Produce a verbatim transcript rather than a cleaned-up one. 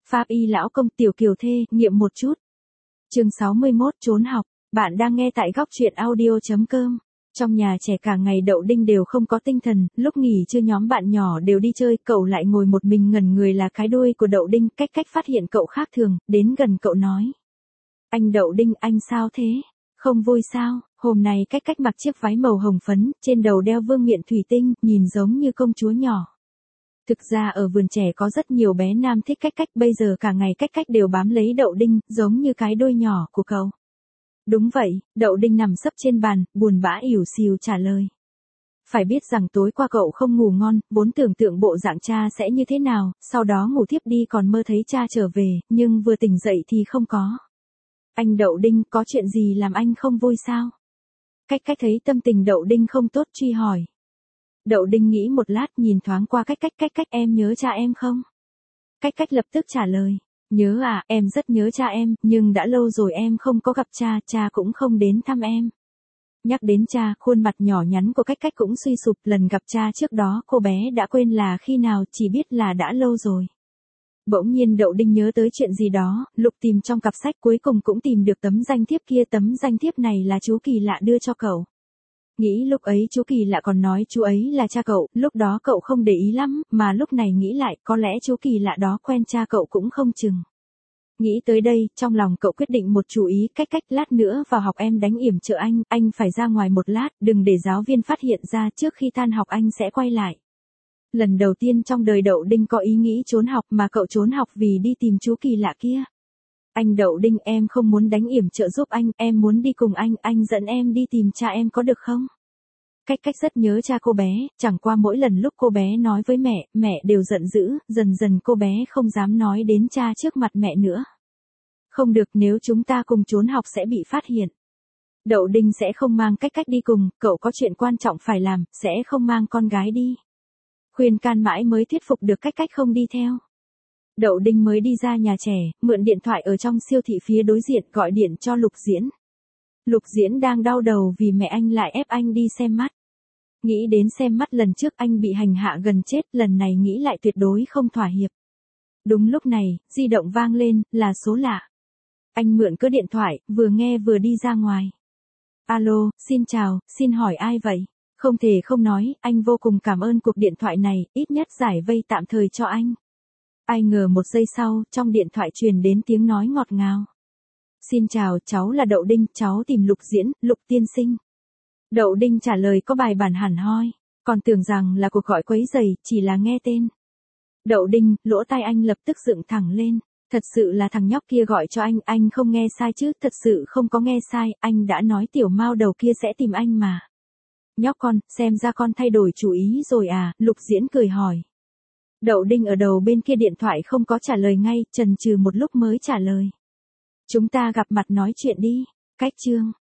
Pháp y lão công tiểu kiều thê, nghiệm một chút. Chương sáu mươi mốt trốn học, bạn đang nghe tại góc truyện audio.com. Trong nhà trẻ cả ngày Đậu Đinh đều không có tinh thần, lúc nghỉ trưa nhóm bạn nhỏ đều đi chơi, cậu lại ngồi một mình ngẩn người là cái đuôi của Đậu Đinh, cách cách phát hiện cậu khác thường, đến gần cậu nói. Anh Đậu Đinh, anh sao thế? Không vui sao? Hôm nay cách cách mặc chiếc váy màu hồng phấn, trên đầu đeo vương miện thủy tinh, nhìn giống như công chúa nhỏ. Thực ra ở vườn trẻ có rất nhiều bé nam thích cách cách, bây giờ cả ngày cách cách đều bám lấy Đậu Đinh, giống như cái đuôi nhỏ của cậu. Đúng vậy, Đậu Đinh nằm sấp trên bàn, buồn bã ỉu xìu trả lời. Phải biết rằng tối qua cậu không ngủ ngon, vốn tưởng tượng bộ dạng cha sẽ như thế nào, sau đó ngủ thiếp đi còn mơ thấy cha trở về, nhưng vừa tỉnh dậy thì không có. Anh Đậu Đinh, có chuyện gì làm anh không vui sao? Cách cách thấy tâm tình Đậu Đinh không tốt truy hỏi. Đậu Đinh nghĩ một lát nhìn thoáng qua cách cách cách cách em nhớ cha em không? Cách cách lập tức trả lời. Nhớ à, em rất nhớ cha em, nhưng đã lâu rồi em không có gặp cha, cha cũng không đến thăm em. Nhắc đến cha, khuôn mặt nhỏ nhắn của cách cách cũng suy sụp, lần gặp cha trước đó cô bé đã quên là khi nào, chỉ biết là đã lâu rồi. Bỗng nhiên Đậu Đinh nhớ tới chuyện gì đó, lục tìm trong cặp sách cuối cùng cũng tìm được tấm danh thiếp kia, tấm danh thiếp này là chú Kỳ Lạ đưa cho cậu. Nghĩ lúc ấy chú Kỳ Lạ còn nói chú ấy là cha cậu, lúc đó cậu không để ý lắm, mà lúc này nghĩ lại có lẽ chú Kỳ Lạ đó quen cha cậu cũng không chừng. Nghĩ tới đây, trong lòng cậu quyết định một chú ý, cách cách lát nữa vào học em đánh yểm trợ anh, anh phải ra ngoài một lát, đừng để giáo viên phát hiện ra, trước khi tan học anh sẽ quay lại. Lần đầu tiên trong đời Đậu Đinh có ý nghĩ trốn học, mà cậu trốn học vì đi tìm chú Kỳ Lạ kia. Anh Đậu Đinh, em không muốn đánh yểm trợ giúp anh, em muốn đi cùng anh, anh dẫn em đi tìm cha em có được không? Cách cách rất nhớ cha cô bé, chẳng qua mỗi lần lúc cô bé nói với mẹ, mẹ đều giận dữ, dần dần cô bé không dám nói đến cha trước mặt mẹ nữa. Không được, nếu chúng ta cùng trốn học sẽ bị phát hiện. Đậu Đinh sẽ không mang cách cách đi cùng, cậu có chuyện quan trọng phải làm, sẽ không mang con gái đi. Khuyên can mãi mới thuyết phục được cách cách không đi theo. Đậu Đinh mới đi ra nhà trẻ, mượn điện thoại ở trong siêu thị phía đối diện gọi điện cho Lục Diễn. Lục Diễn đang đau đầu vì mẹ anh lại ép anh đi xem mắt. Nghĩ đến xem mắt lần trước anh bị hành hạ gần chết, lần này nghĩ lại tuyệt đối không thỏa hiệp. Đúng lúc này, di động vang lên, là số lạ. Anh mượn cớ điện thoại, vừa nghe vừa đi ra ngoài. Alo, xin chào, xin hỏi ai vậy? Không thể không nói, anh vô cùng cảm ơn cuộc điện thoại này, ít nhất giải vây tạm thời cho anh. Ai ngờ một giây sau, trong điện thoại truyền đến tiếng nói ngọt ngào. Xin chào, cháu là Đậu Đinh, cháu tìm Lục Diễn, Lục tiên sinh. Đậu Đinh trả lời có bài bản hẳn hoi, còn tưởng rằng là cuộc gọi quấy rầy, chỉ là nghe tên. Đậu Đinh, lỗ tai anh lập tức dựng thẳng lên, thật sự là thằng nhóc kia gọi cho anh, anh không nghe sai chứ, thật sự không có nghe sai, anh đã nói tiểu mao đầu kia sẽ tìm anh mà. Nhóc con, xem ra con thay đổi chủ ý rồi à, Lục Diễn cười hỏi. Đậu Đinh ở đầu bên kia điện thoại không có trả lời ngay, chần chừ một lúc mới trả lời. Chúng ta gặp mặt nói chuyện đi, cách chương.